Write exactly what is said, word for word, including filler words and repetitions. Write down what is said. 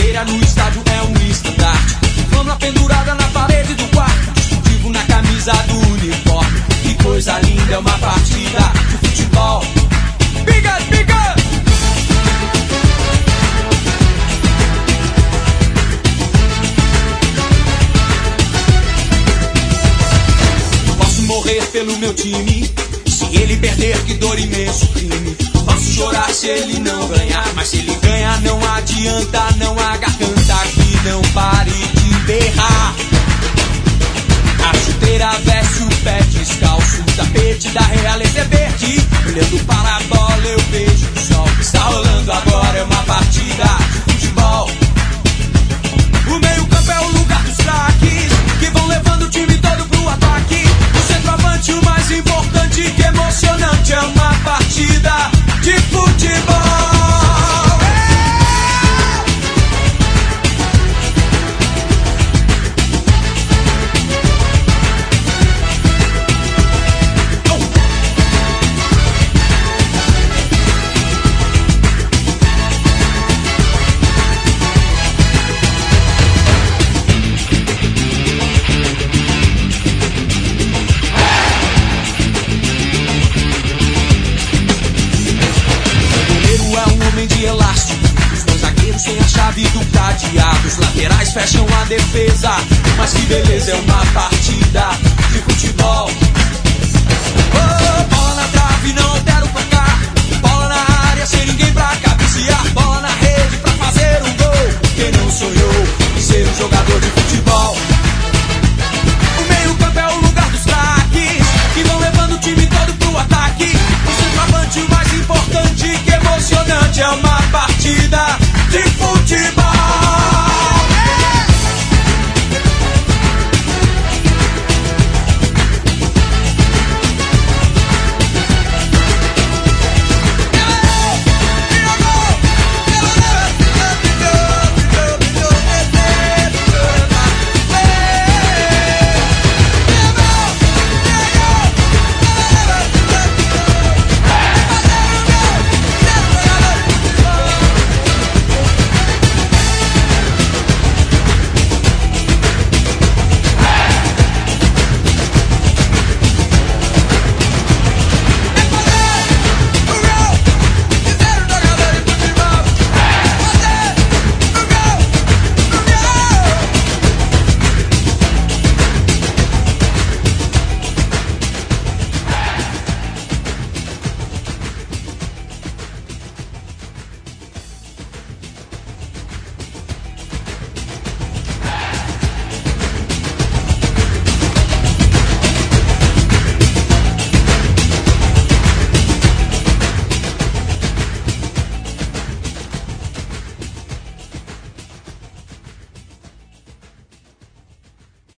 chuteira no estádio é um estandarte. Flama pendurada na parede do quarto, distintivo na camisa do uniforme. Que coisa linda, é uma partida de futebol. Piga, piga! Posso morrer pelo meu time, se ele perder, que dor, imenso crime. Posso chorar se ele não ganhar, mas se ele ganhar não adianta, não há garganta que não pare de berrar. A chuteira veste o pé descalço, o tapete da realeza é verde. Olhando para a bola eu vejo o sol que está rolando agora, é uma partida de futebol. O meio campo é o lugar dos craques, que vão levando o time todo pro ataque. O centroavante, o mais importante, que emocionante, é uma partida de futebol. De elástico, os meus zagueiros têm a chave do cadeado, os laterais fecham a defesa, mas que beleza, é uma partida de futebol. Oh, bola na trave, não altera o placar, bola na área, sem ninguém pra cabecear.